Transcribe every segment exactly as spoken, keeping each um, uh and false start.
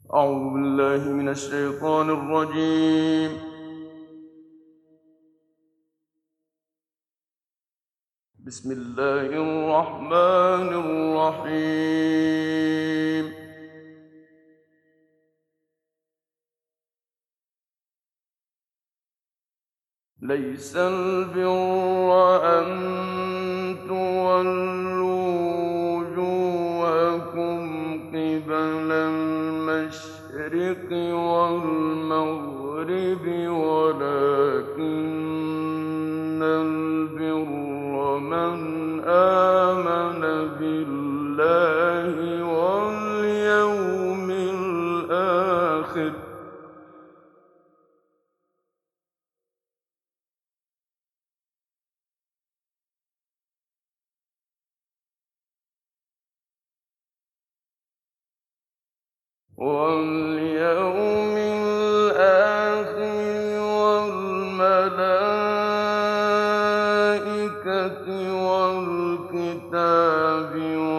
أعوذ بالله من الشيطان الرجيم. بسم الله الرحمن الرحيم. ليس البر أن تولوا وجوهكم قبل المشرق والمغرب ولكن البر من آمن بالله واليوم الآخر واليوم الآخر والملائكة والكتاب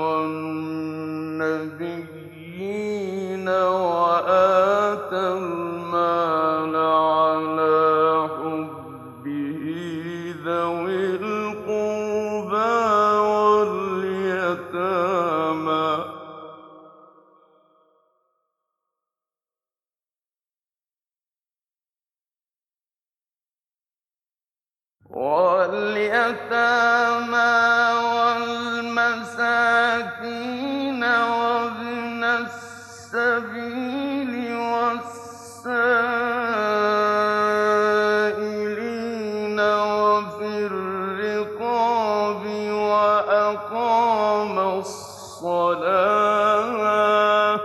والنبيين وآتى المال على حبه ذوي القربى واليتامى واليتامى والمساكين وابن السبيل والسائلين وفي الرقاب وأقام الصلاة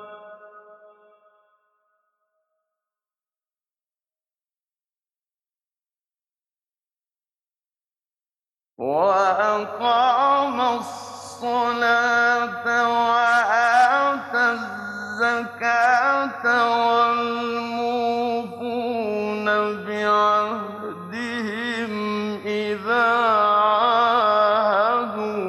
وأقام الصلاة وآتى الزكاة والموفون بعهدهم إذا عاهدوا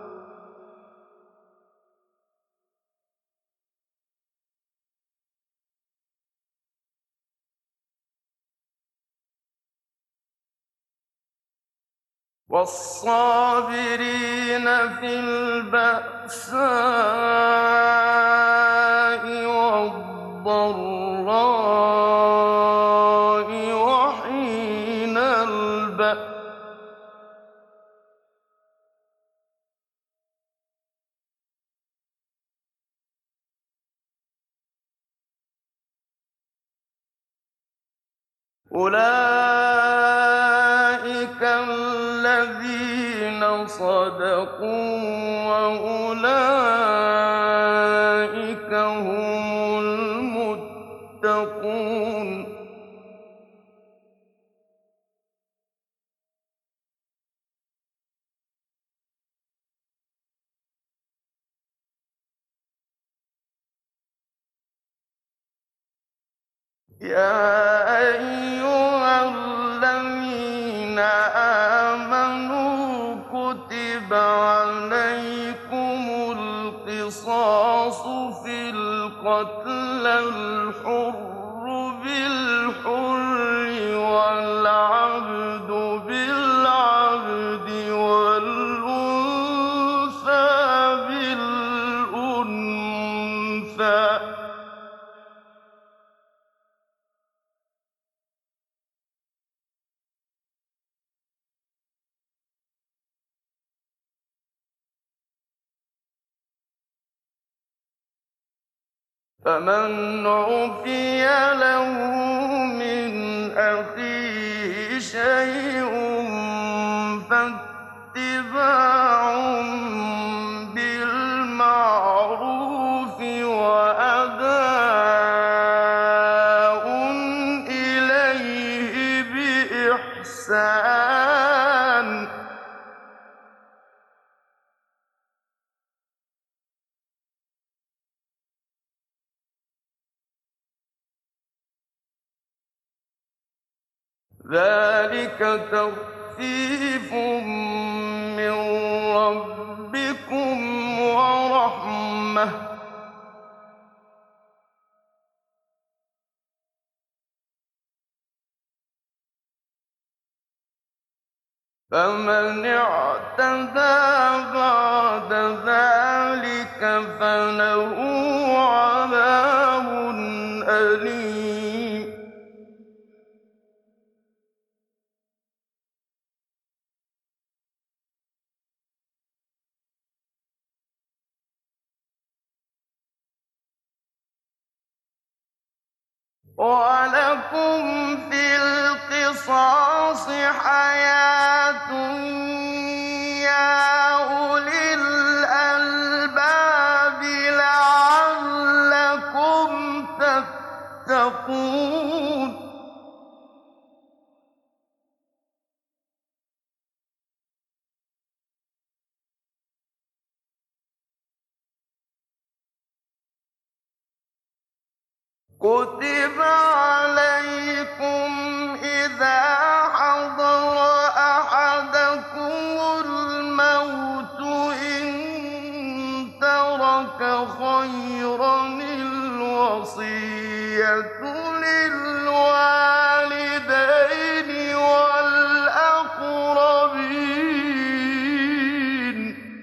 والصابرين في البأساء والضراء وحين البأس أولئك الذين صدقوا وأولئك هم المتقون يا أيها الذين آمنوا كتب عليكم القصاص في القتلى الحر بالحر والعبد بالعبد والأنثى بالأنثى فمن عُفِيَ لَهُ مِنْ أَخِيهِ شَيْءٌ فَاتِّبَاعٌ بِالْمَعْرُوفِ وَأَدَاءٌ إِلَيْهِ بِإِحْسَانٍ ذلك تخفيف من ربكم ورحمة فمن اعتدى بعد ذلك فله عذاب أليم. وَلَكُمْ فِي الْقِصَاصِ حَيَاةٌ يَا أُولِي الْأَلْبَابِ لَعَلَّكُمْ تَتَّقُونَ. كُتِبَ عَلَيْكُمْ إِذَا حَضَرَ أَحَدَكُمُ الْمَوْتُ إِن تَرَكَ خَيْرًا الْوَصِيَّةُ لِلْوَالِدَيْنِ وَالْأَقْرَبِينَ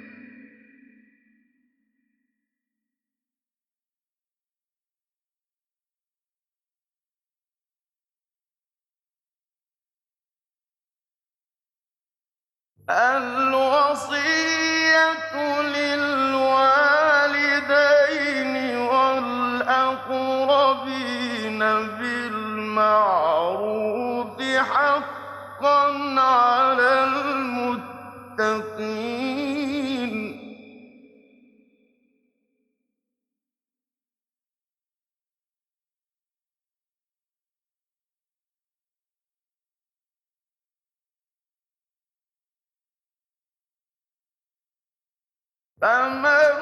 الْوَصِيَّةُ لِلْوَالِدَيْنِ وَالْأَقْرَبِينَ بِالْمَعْرُوفِ حَقًّا عَلَى الْمُتَّقِينَ. فَمَن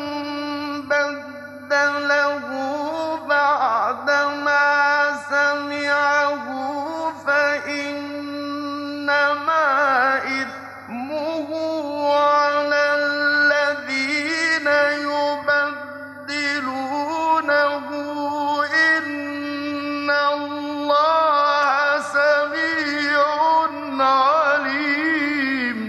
بَدَّلَهُ بَعْدَمَا سَمِعَهُ فَإِنَّمَا إِثْمُهُ عَلَى الَّذِينَ يُبَدِّلُونَهُ ۚ إِنَّ اللَّهَ سَمِيعٌ عَلِيمٌ.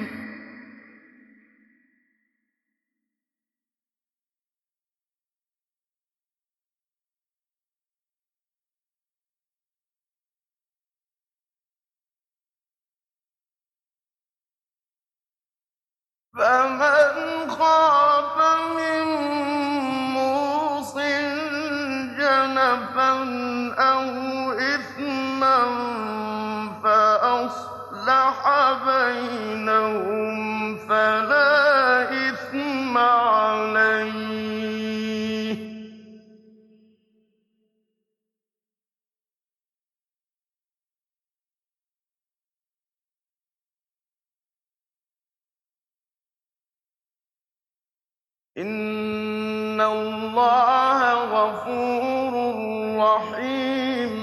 فَمَنْ خَافَ مِن مُّوصٍ جَنَفًا أَوْ إِثْمًا فَأَصْلَحَ بَيْنَهُمْ فَلَا إِثْمَ عَلَيْهِ ۚ إِنَّ اللَّهَ غَفُورٌ رَّحِيمٌ.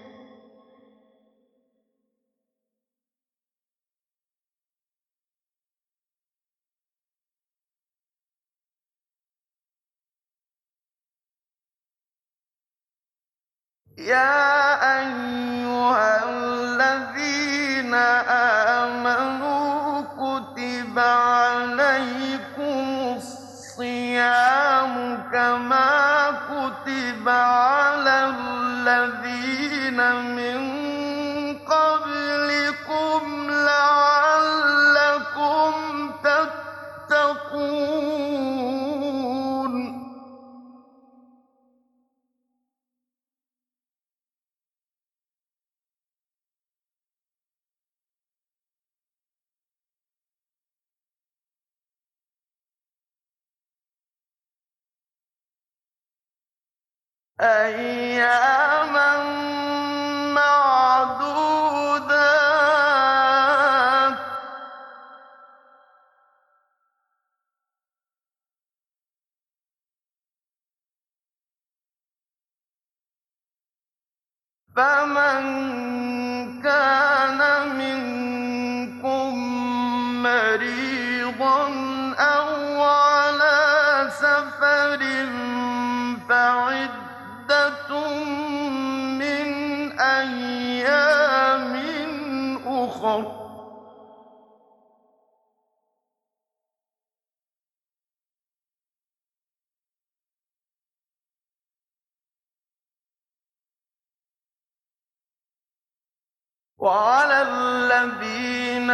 يَا أَيُّهَا الَّذِينَ آمَنُوا كُتِبَ عَلَيْكُمُ الصِّيَامُ كَمَا كُتِبَ عَلَى الَّذِينَ مِن قَبْلِكُمْ لَعَلَّكُمْ تَتَّقُونَ. أَيَّامًا مَّعْدُودَاتٍ ۚ فَمَن كَانَ مِنكُم مَّرِيضًا أَوْ عَلَىٰ سَفَرٍ فَعِدَّةٌ مِّنْ أَيَّامٍ أُخَرَ ۚ وعلى الذين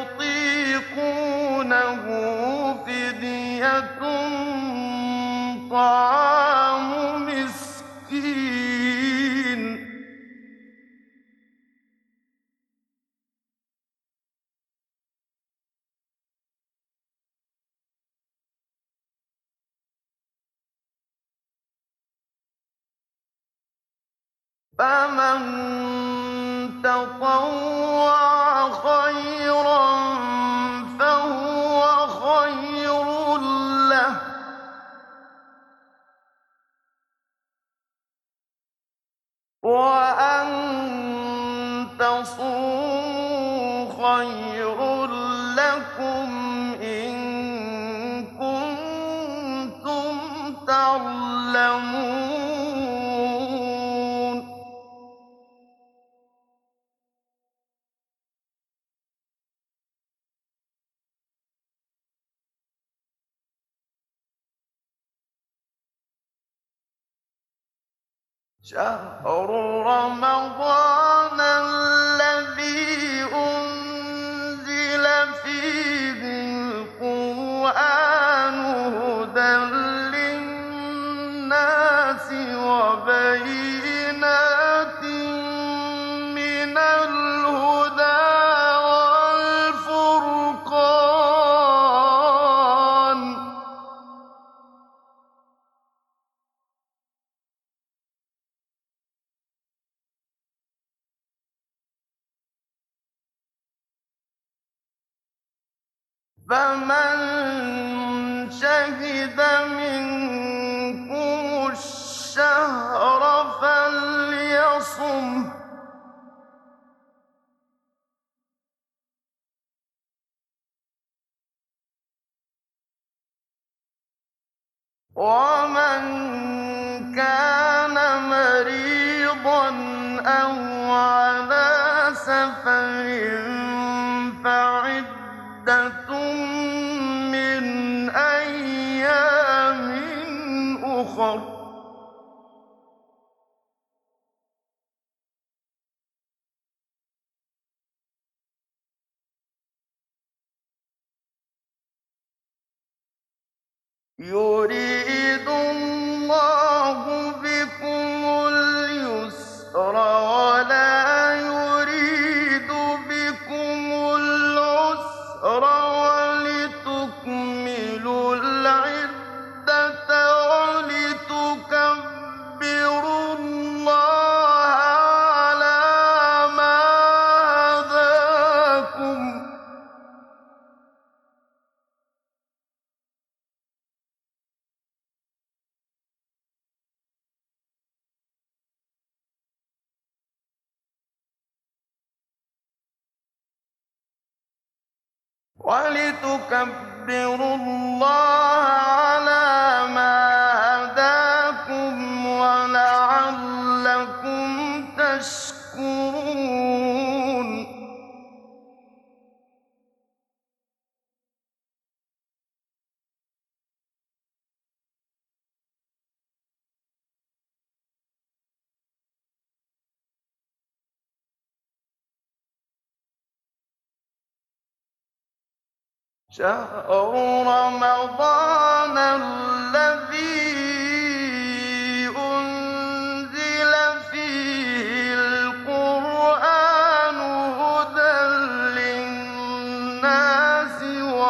يطيقونه فدية طعام مسكين. فمن تطوع خيرا فهو خير له، وأن تصوموا خير لكم إن كنتم تعلمون. شهر رمضان الذي أنزل فيه القرآن هدى للناس وبينات من الهدى والفرقان. فمن شهد منكم الشهر فليصمه، ومن كان مريضا أو على سفر فعدة من أيام أخر. يريد الله بكم اليسر ولا يريد بكم العسر ولتكملوا العدة ولتكبروا الله على ما هداكم ولتكبروا الله على ما هداكم ولعلكم تشكرون. شهر رمضان الذي أنزل فيه القرآن هدى للناس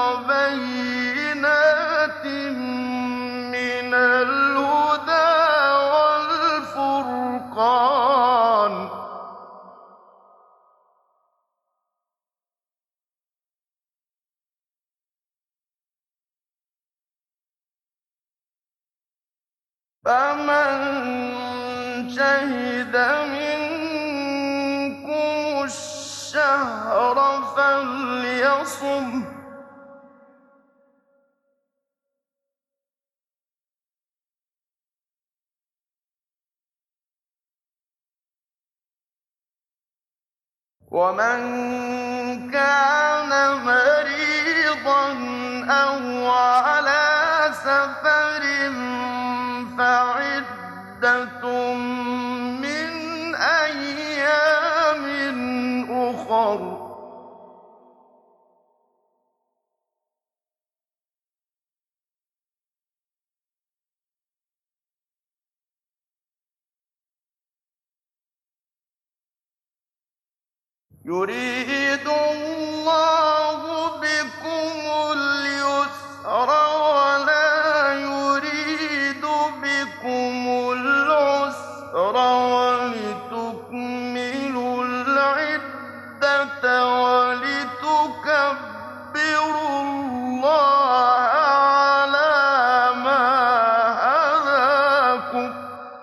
وبينات من الهدى والفرقان. فمن شهد منكم الشهر فليصمه، ومن كان مريضا أو على سفر فعدة من أيام يريد الله بكم اليسر ولا يريد بكم العسر ولتكملوا العدة ولتكبروا الله على ما هداكم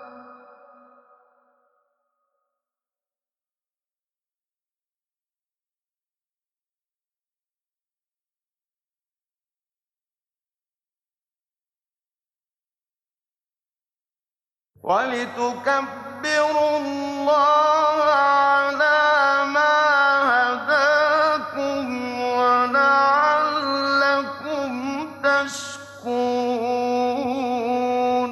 ولتكبروا الله على ما هداكم ولعلكم تشكرون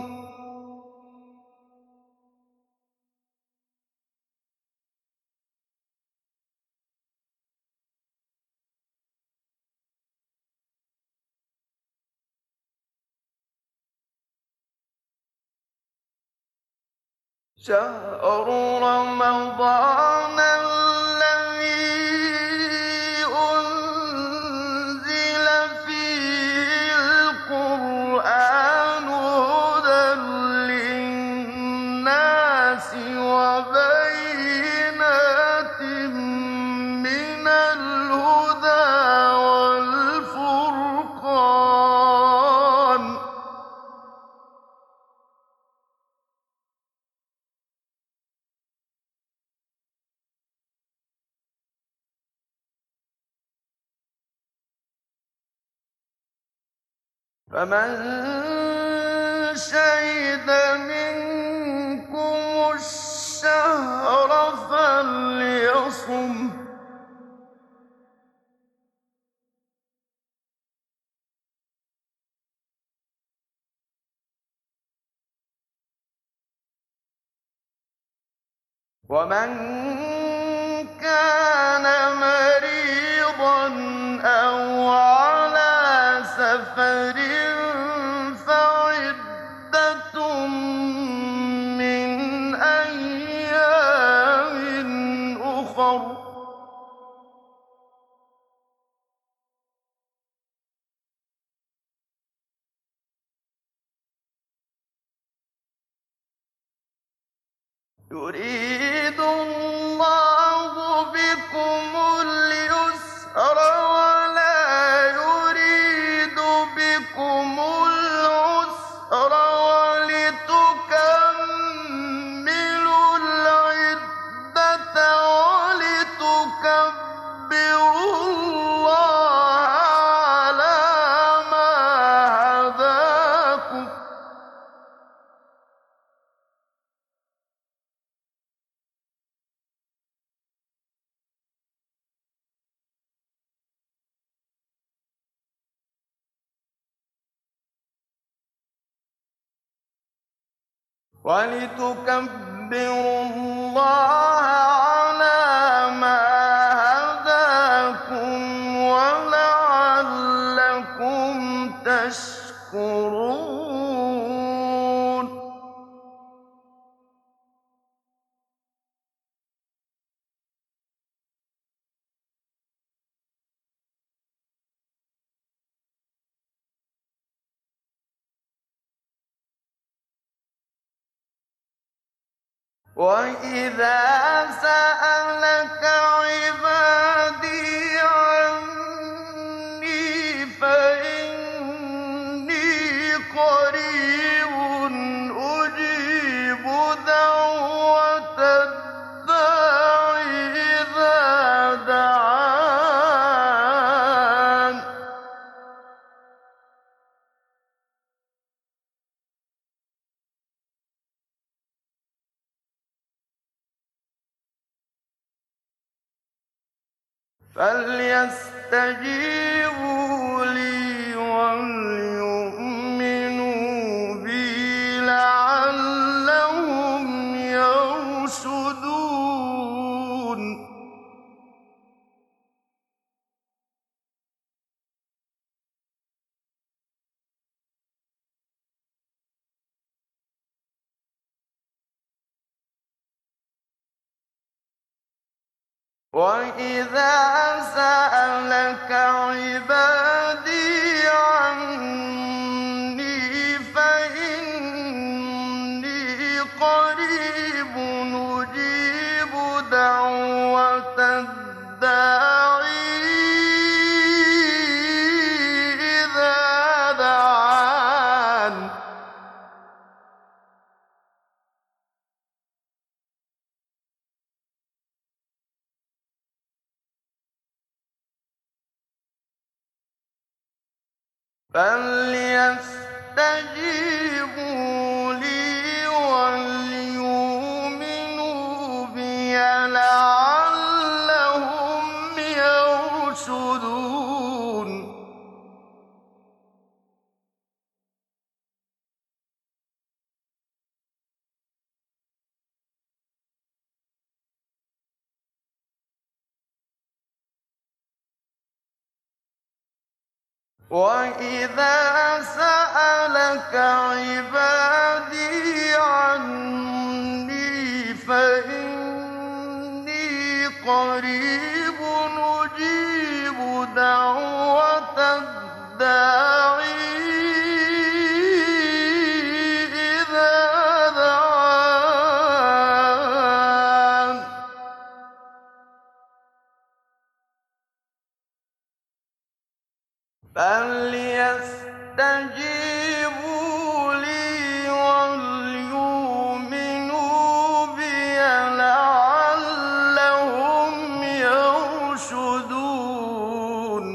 شهر رمضان الذي أنزل فيه القرآن هدى للناس وبينات من الهدى والفرقان فمن شهد منكم الشهر فليصم ومن كان مريضا أو على سفر فعدة من أيام أخر يريد الله بكم اليسر ولا يريد بكم العسر ولتكملوا العدة ولتكبروا الله على ما هداكم ولتكبروا الله على ما هداكم ولعلكم تشكرون وَإِذَا سَأَلَكَ عِبَادِي عَنِّي فَإِنِّي قَرِيبٌ أُجِيبُ دَعْوَةَ الدَّاعِ إِذَا دَعَانِ فَلْيَسْتَجِيبُوا لِي وَلْيُؤْمِنُوا بِي لَعَلَّهُمْ يَرْشُدُونَ وَإِذَا سَأَلَكَ عِبَادِي عَنِّي فَإِنِّي قَرِيبٌ أُجِيبُ دَعْوَةَ الدَّاعِ إِذَا دَعَانِ فَلْيَسْتَجِيبُوا لِي وَلْيُؤْمِنُوا بِي لَعَلَّهُمْ يَرْشُدُونَ وَإِذَا سَأَلَكَ عِبَادِي عَنِّي فَإِنِّي قَرِيبٌ أُجِيبُ دَعْوَةَ الدَّاعِ إِذَا دَعَانِ فَلْيَسْتَجِيبُوا لِي وَلْيُؤْمِنُوا بِي لَعَلَّهُمْ يَرْشُدُونَ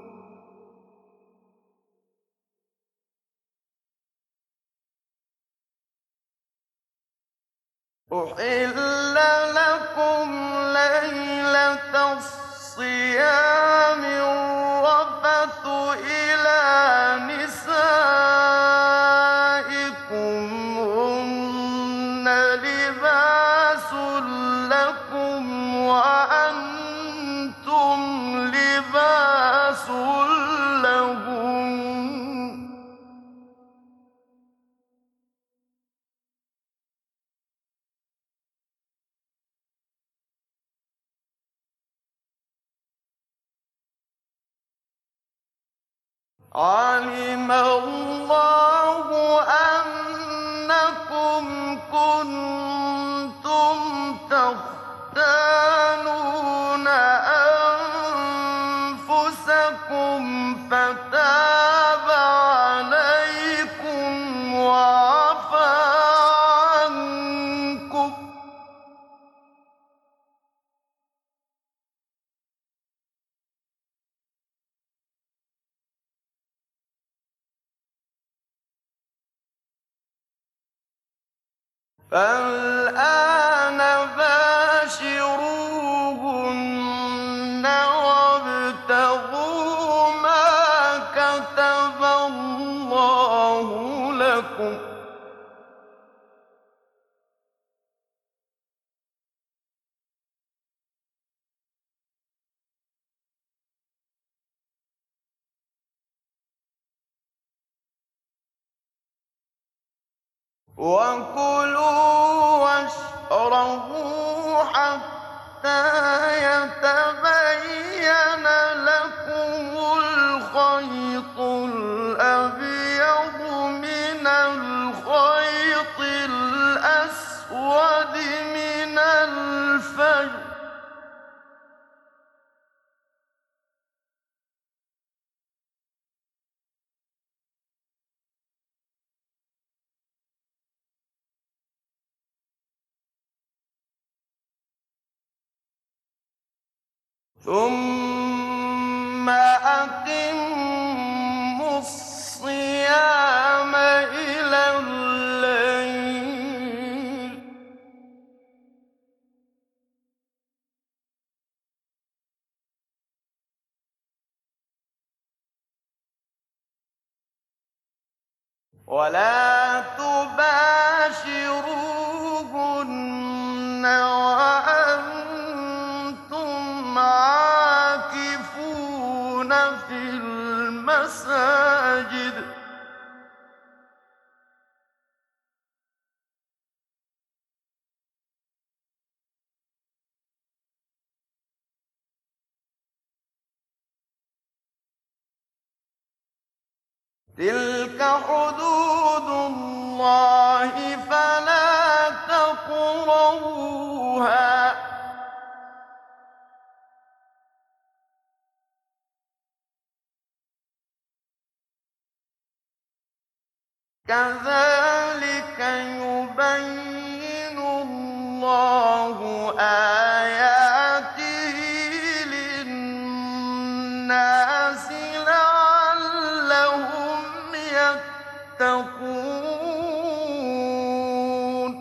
أُحِلَّ لَكُمْ لَيْلَةَ الصِّيَامِ الرَّفَثُ إِلَىٰ نِسَائِكُمْ هُنَّ لِبَاسٌ لَّكُمْ وَأَنتُمْ لِبَاسٌ لَّهُنَّ ۗ عَلِمَ اللَّهُ أَنَّكُمْ كُنتُمْ تَخْتَانُونَ أَنفُسَكُمْ فَتَابَ عَلَيْكُمْ وَعَفَا عَنكُمْ ۖ فَالْآنَ بَاشِرُوهُنَّ وَابْتَغُوا مَا كَتَبَ اللَّهُ لَكُمْ ۚ وَكُلُوا وَاشْرَبُوا حَتَّىٰ يَتَبَيَّنَ لَكُمُ الْخَيْطُ الْأَبْيَضُ مِنَ الْخَيْطِ الْأَسْوَدِ مِنَ الْفَجْرِ ۖ ثُمَّ أَتِمُّوا الصِّيَامَ إِلَى اللَّيْلِ ۚ وَلَا تُبَاشِرُوهُنَّ وَأَنتُمْ عَاكِفُونَ فِي الْمَسَاجِدِ ۗ تلك حدود الله فلا تقربوها كذلك يبين الله آياته للناس لعلهم يتقون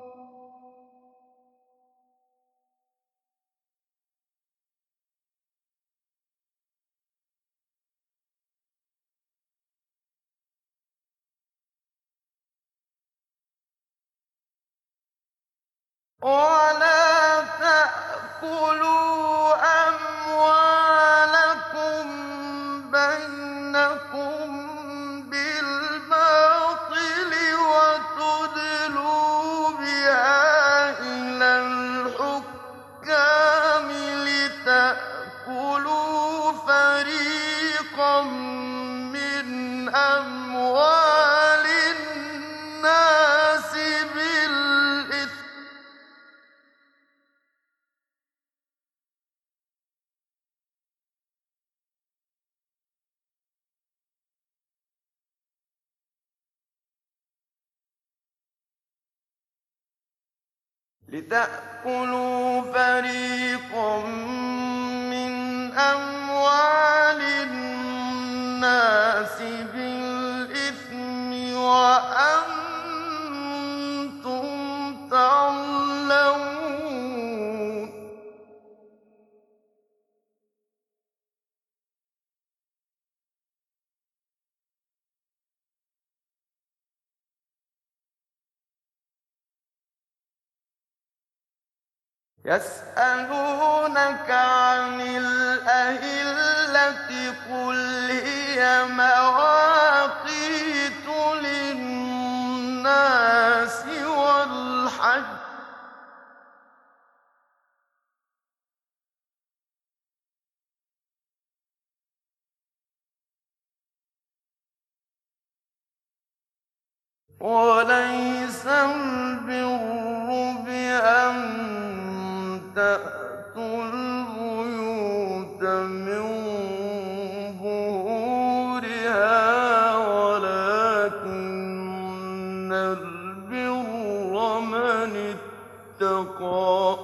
ولا تأكلوا أموالكم بينكم بالباطل وتدلوا بها إلى الحكام لتأكلوا فريقا من أموال الناس بالإثم لتأكلوا فريقا من أموال الناس بالإثم وأنتم تعلمون يسألونك عن الأهلة قل هي مواقيت للناس والحج وليس البر بأن تأتوا البيوت من ظهورها ولكن البر من اتقى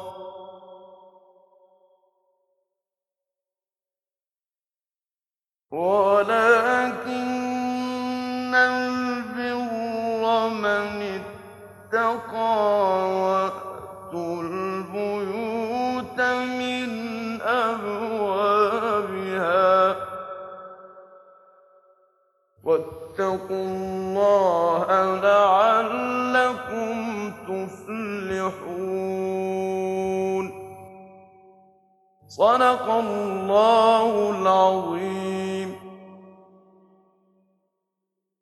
ولكن البر من اتقى وأتوا البيوت من أبوابها واتقوا الله لعلكم تفلحون صدق الله العظيم